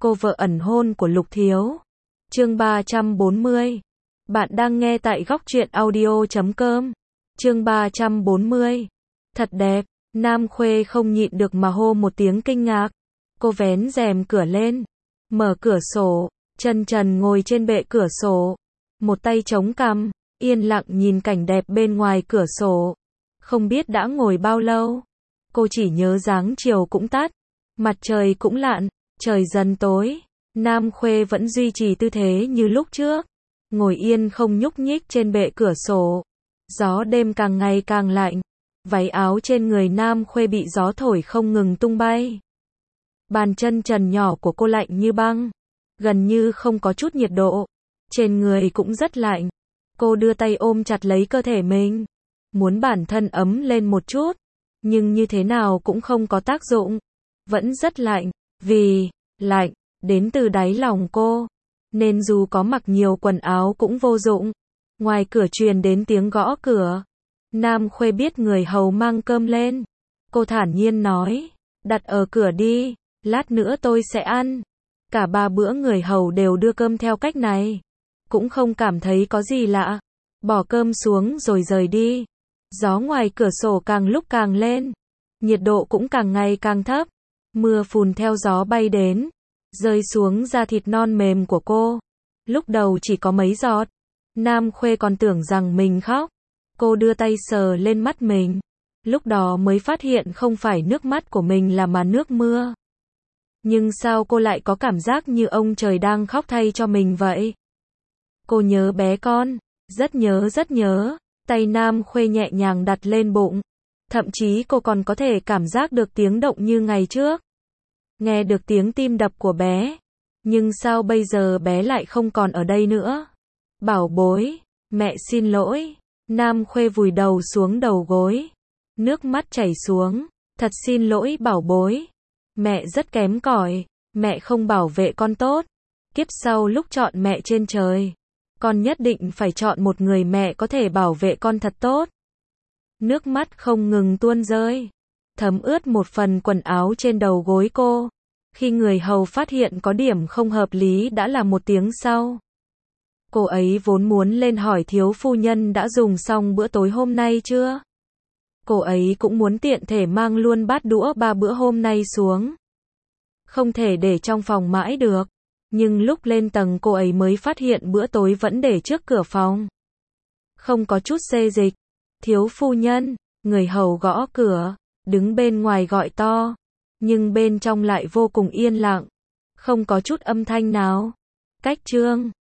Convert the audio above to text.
Cô vợ ẩn hôn của Lục Thiếu. Chương 340. Bạn đang nghe tại góc truyện audio.com. Chương 340. Thật đẹp. Nam Khuê không nhịn được mà hô một tiếng kinh ngạc. Cô vén rèm cửa lên, mở cửa sổ, chân trần ngồi trên bệ cửa sổ, một tay chống cằm, yên lặng nhìn cảnh đẹp bên ngoài cửa sổ. Không biết đã ngồi bao lâu, cô chỉ nhớ dáng chiều cũng tắt, mặt trời cũng lặn, trời dần tối. Nam Khuê vẫn duy trì tư thế như lúc trước, ngồi yên không nhúc nhích trên bệ cửa sổ. Gió đêm càng ngày càng lạnh, váy áo trên người Nam Khuê bị gió thổi không ngừng tung bay. Bàn chân trần nhỏ của cô lạnh như băng, gần như không có chút nhiệt độ, trên người cũng rất lạnh. Cô đưa tay ôm chặt lấy cơ thể mình, muốn bản thân ấm lên một chút, nhưng như thế nào cũng không có tác dụng, vẫn rất lạnh, vì lạnh đến từ đáy lòng cô, nên dù có mặc nhiều quần áo cũng vô dụng. Ngoài cửa truyền đến tiếng gõ cửa. Nam Khuê biết người hầu mang cơm lên. Cô thản nhiên nói, đặt ở cửa đi, lát nữa tôi sẽ ăn. Cả 3 bữa người hầu đều đưa cơm theo cách này, cũng không cảm thấy có gì lạ. Bỏ cơm xuống rồi rời đi. Gió ngoài cửa sổ càng lúc càng lên, nhiệt độ cũng càng ngày càng thấp. Mưa phùn theo gió bay đến, rơi xuống da thịt non mềm của cô. Lúc đầu chỉ có mấy giọt. Nam Khuê còn tưởng rằng mình khóc. Cô đưa tay sờ lên mắt mình, lúc đó mới phát hiện không phải nước mắt của mình mà nước mưa. Nhưng sao cô lại có cảm giác như ông trời đang khóc thay cho mình vậy? Cô nhớ bé con, rất nhớ rất nhớ. Tay Nam Khuê nhẹ nhàng đặt lên bụng, thậm chí cô còn có thể cảm giác được tiếng động như ngày trước, nghe được tiếng tim đập của bé. Nhưng sao bây giờ bé lại không còn ở đây nữa? Bảo bối, mẹ xin lỗi. Nam Khuê vùi đầu xuống đầu gối, nước mắt chảy xuống. Thật xin lỗi bảo bối, mẹ rất kém cỏi, mẹ không bảo vệ con tốt. Kiếp sau lúc chọn mẹ trên trời, con nhất định phải chọn một người mẹ có thể bảo vệ con thật tốt. Nước mắt không ngừng tuôn rơi, thấm ướt một phần quần áo trên đầu gối cô. Khi người hầu phát hiện có điểm không hợp lý đã là một tiếng sau. Cô ấy vốn muốn lên hỏi thiếu phu nhân đã dùng xong bữa tối hôm nay chưa. Cô ấy cũng muốn tiện thể mang luôn bát đũa 3 bữa hôm nay xuống. Không thể để trong phòng mãi được. Nhưng lúc lên tầng cô ấy mới phát hiện bữa tối vẫn để trước cửa phòng. Không có chút xê dịch. Thiếu phu nhân, người hầu gõ cửa, đứng bên ngoài gọi to. Nhưng bên trong lại vô cùng yên lặng. Không có chút âm thanh nào. Cách Trương.